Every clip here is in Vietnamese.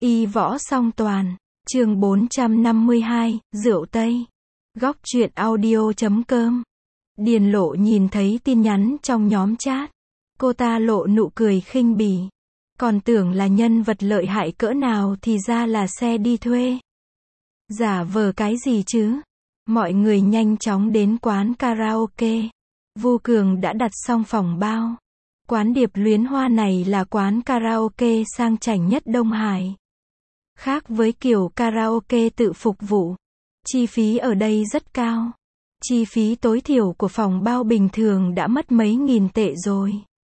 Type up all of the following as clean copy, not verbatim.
Y võ song toàn, chương 452, rượu Tây. Góc truyện audio.com. Điền Lộ nhìn thấy tin nhắn trong nhóm chat. Cô ta lộ nụ cười khinh bỉ. Còn tưởng là nhân vật lợi hại cỡ nào thì ra là xe đi thuê. Giả vờ cái gì chứ? Mọi người nhanh chóng đến quán karaoke. Vu Cường đã đặt xong phòng bao. Quán Điệp Luyến Hoa này là quán karaoke sang chảnh nhất Đông Hải. Khác với kiểu karaoke tự phục vụ, chi phí ở đây rất cao. Chi phí tối thiểu của phòng bao bình thường đã mất mấy nghìn tệ rồi.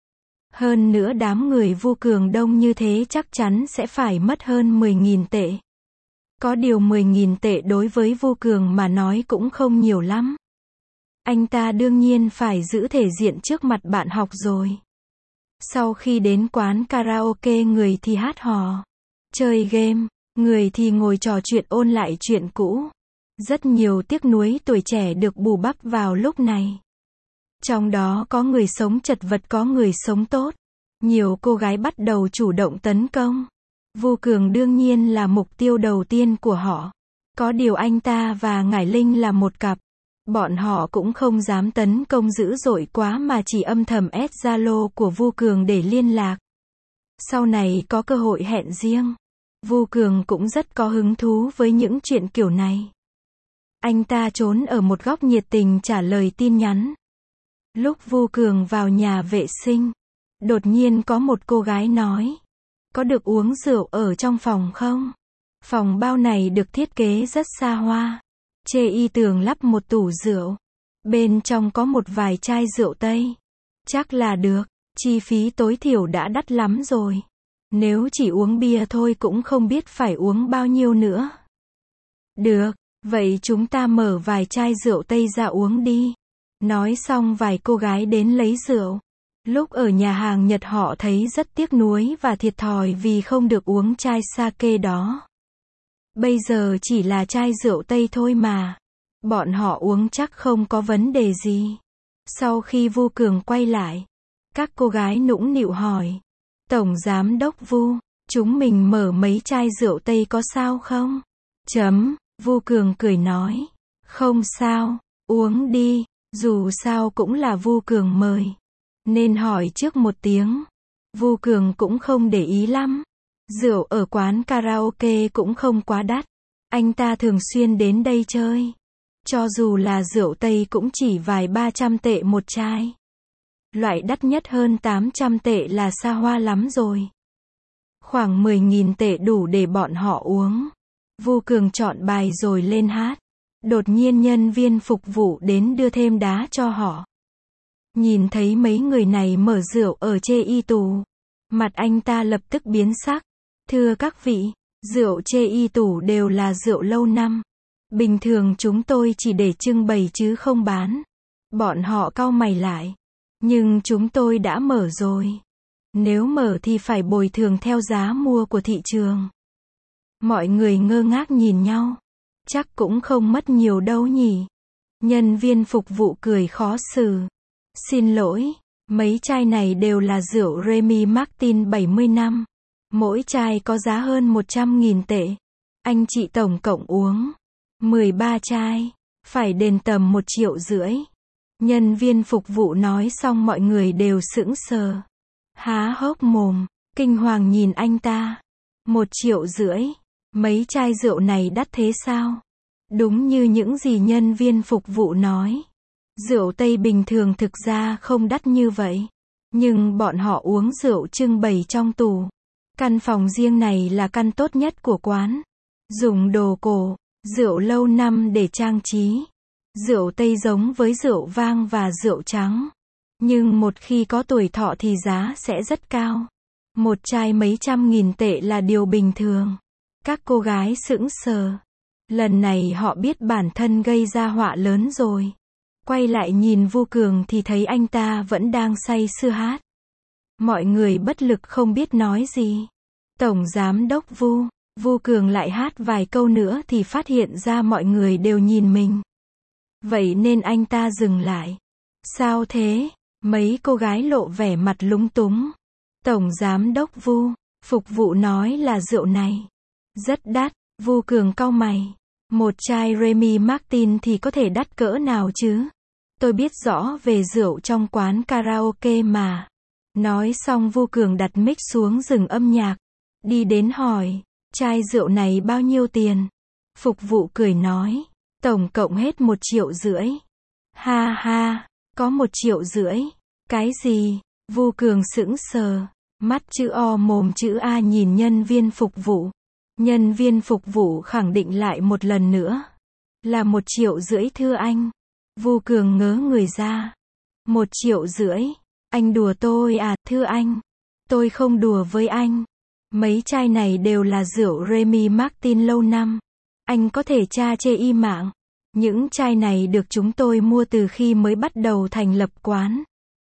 Hơn nữa đám người Vu Cường đông như thế chắc chắn sẽ phải mất hơn 10.000 tệ. Có điều 10.000 tệ đối với Vu Cường mà nói cũng không nhiều lắm. Anh ta đương nhiên phải giữ thể diện trước mặt bạn học rồi. Sau khi đến quán karaoke, người thì hát hò, chơi game, người thì ngồi trò chuyện ôn lại chuyện cũ. Rất nhiều tiếc nuối tuổi trẻ được bù đắp vào lúc này. Trong đó có người sống chật vật, có người sống tốt. Nhiều cô gái bắt đầu chủ động tấn công. Vu Cường đương nhiên là mục tiêu đầu tiên của họ. Có điều anh ta và Ngải Linh là một cặp. Bọn họ cũng không dám tấn công dữ dội quá mà chỉ âm thầm add Zalo của Vu Cường để liên lạc. Sau này có cơ hội hẹn riêng. Vu Cường cũng rất có hứng thú với những chuyện kiểu này. Anh ta trốn ở một góc nhiệt tình trả lời tin nhắn. Lúc Vu Cường vào nhà vệ sinh, đột nhiên có một cô gái nói: có được uống rượu ở trong phòng không? Phòng bao này được thiết kế rất xa hoa. Trên y tường lắp một tủ rượu. Bên trong có một vài chai rượu Tây. Chắc là được. Chi phí tối thiểu đã đắt lắm rồi. Nếu chỉ uống bia thôi cũng không biết phải uống bao nhiêu nữa. Được, vậy chúng ta mở vài chai rượu Tây ra uống đi. Nói xong vài cô gái đến lấy rượu. Lúc ở nhà hàng Nhật họ thấy rất tiếc nuối và thiệt thòi vì không được uống chai sake đó. Bây giờ chỉ là chai rượu Tây thôi mà. Bọn họ uống chắc không có vấn đề gì. Sau khi Vu Cường quay lại, các cô gái nũng nịu hỏi: Tổng Giám đốc Vu, chúng mình mở mấy chai rượu Tây có sao không? Vu Cường cười nói: không sao, uống đi, dù sao cũng là Vu Cường mời. Nên hỏi trước một tiếng. Vu Cường cũng không để ý lắm. Rượu ở quán karaoke cũng không quá đắt. Anh ta thường xuyên đến đây chơi. Cho dù là rượu Tây cũng chỉ vài 300 tệ một chai. Loại đắt nhất hơn 800 tệ là xa hoa lắm rồi. Khoảng 10.000 tệ đủ để bọn họ uống. Vu Cường chọn bài rồi lên hát. Đột nhiên nhân viên phục vụ đến đưa thêm đá cho họ. Nhìn thấy mấy người này mở rượu ở chê y tủ, mặt anh ta lập tức biến sắc. Thưa các vị, rượu chê y tủ đều là rượu lâu năm. Bình thường chúng tôi chỉ để trưng bày chứ không bán. Bọn họ cau mày lại. Nhưng chúng tôi đã mở rồi. Nếu mở thì phải bồi thường theo giá mua của thị trường. Mọi người ngơ ngác nhìn nhau. Chắc cũng không mất nhiều đâu nhỉ. Nhân viên phục vụ cười khó xử. Xin lỗi, mấy chai này đều là rượu Remy Martin 70 năm. Mỗi chai có giá hơn 100.000 tệ. Anh chị tổng cộng uống 13 chai, phải đền tầm 1,5 triệu. Nhân viên phục vụ nói xong mọi người đều sững sờ. Há hốc mồm, kinh hoàng nhìn anh ta. 1,5 triệu. Mấy chai rượu này đắt thế sao? Đúng như những gì nhân viên phục vụ nói. Rượu Tây bình thường thực ra không đắt như vậy. Nhưng bọn họ uống rượu trưng bày trong tủ. Căn phòng riêng này là căn tốt nhất của quán. Dùng đồ cổ, rượu lâu năm để trang trí. Rượu Tây giống với rượu vang và rượu trắng. Nhưng một khi có tuổi thọ thì giá sẽ rất cao. Một chai mấy 100.000 tệ là điều bình thường. Các cô gái sững sờ. Lần này họ biết bản thân gây ra họa lớn rồi. Quay lại nhìn Vu Cường thì thấy anh ta vẫn đang say sưa hát. Mọi người bất lực không biết nói gì. Tổng Giám đốc Vu, Vu Cường lại hát vài câu nữa thì phát hiện ra mọi người đều nhìn mình. Vậy nên anh ta dừng lại. Sao thế? Mấy cô gái lộ vẻ mặt lúng túng. Tổng Giám đốc Vu, phục vụ nói là rượu này Rất đắt, Vu Cường cau mày. Một chai Remy Martin thì có thể đắt cỡ nào chứ? Tôi biết rõ về rượu trong quán karaoke mà. Nói xong Vu Cường đặt mic xuống dừng âm nhạc. Đi đến hỏi, chai rượu này bao nhiêu tiền? Phục vụ cười nói, tổng cộng hết 1,5 triệu. Ha ha, có 1,5 triệu. Cái gì? Vu Cường sững sờ, mắt chữ O mồm chữ A nhìn nhân viên phục vụ. Nhân viên phục vụ khẳng định lại một lần nữa. Là 1,5 triệu thưa anh. Vu Cường ngớ người ra. 1,5 triệu. Anh đùa tôi à, thưa anh? Tôi không đùa với anh. Mấy chai này đều là rượu Remy Martin lâu năm. Anh có thể tra chê mạng. Những chai này được chúng tôi mua từ khi mới bắt đầu thành lập quán.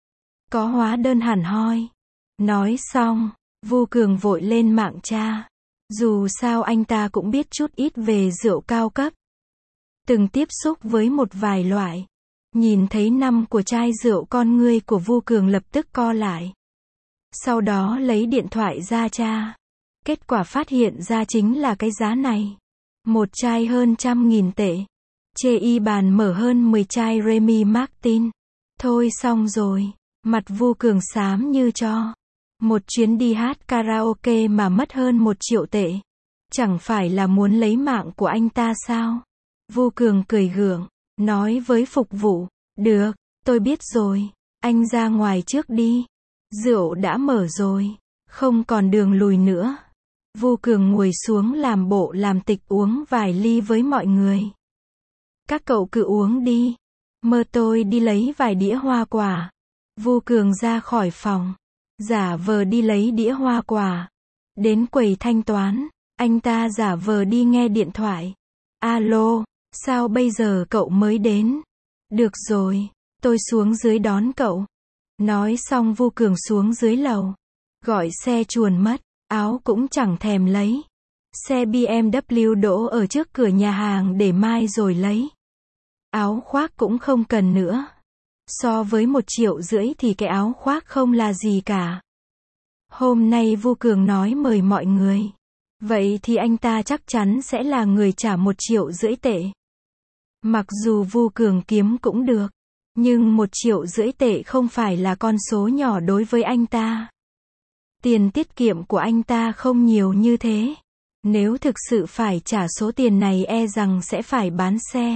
Có hóa đơn hẳn hoi. Nói xong, Vu Cường vội lên mạng tra. Dù sao anh ta cũng biết chút ít về rượu cao cấp. Từng tiếp xúc với một vài loại. Nhìn thấy năm của chai rượu con ngươi của Vu Cường lập tức co lại. Sau đó lấy điện thoại ra tra. Kết quả phát hiện ra chính là cái giá này. Một chai hơn 100.000 tệ. Chê bàn mở hơn 10 chai Remy Martin. Thôi xong rồi. Mặt Vu Cường xám như tro. Một chuyến đi hát karaoke mà mất hơn 1 triệu tệ. Chẳng phải là muốn lấy mạng của anh ta sao? Vu Cường cười gượng, nói với phục vụ, được, tôi biết rồi, anh ra ngoài trước đi. Rượu đã mở rồi, không còn đường lùi nữa. Vu Cường ngồi xuống làm bộ làm tịch uống vài ly với mọi người. Các cậu cứ uống đi. Mơ tôi đi lấy vài đĩa hoa quả. Vu Cường ra khỏi phòng. Giả vờ đi lấy đĩa hoa quả. Đến quầy thanh toán, anh ta giả vờ đi nghe điện thoại. Alo, sao bây giờ cậu mới đến? Được rồi, tôi xuống dưới đón cậu. Nói xong Vu Cường xuống dưới lầu. Gọi xe chuồn mất, áo cũng chẳng thèm lấy. Xe BMW đỗ ở trước cửa nhà hàng để mai rồi lấy. Áo khoác cũng không cần nữa. So với 1,5 triệu thì cái áo khoác không là gì cả. Hôm nay Vu Cường nói mời mọi người. Vậy thì anh ta chắc chắn sẽ là người trả 1,5 triệu tệ. Mặc dù Vu Cường kiếm cũng được. Nhưng 1,5 triệu tệ không phải là con số nhỏ đối với anh ta. Tiền tiết kiệm của anh ta không nhiều như thế. Nếu thực sự phải trả số tiền này e rằng sẽ phải bán xe.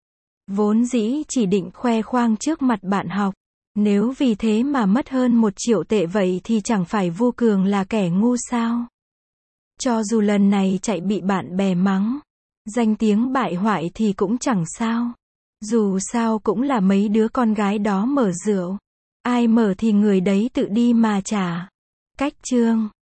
Vốn dĩ chỉ định khoe khoang trước mặt bạn học. Nếu vì thế mà mất hơn 1 triệu tệ vậy thì chẳng phải Vu Cường là kẻ ngu sao? Cho dù lần này chạy bị bạn bè mắng, danh tiếng bại hoại thì cũng chẳng sao. Dù sao cũng là mấy đứa con gái đó mở rượu. Ai mở thì người đấy tự đi mà trả. Cách chương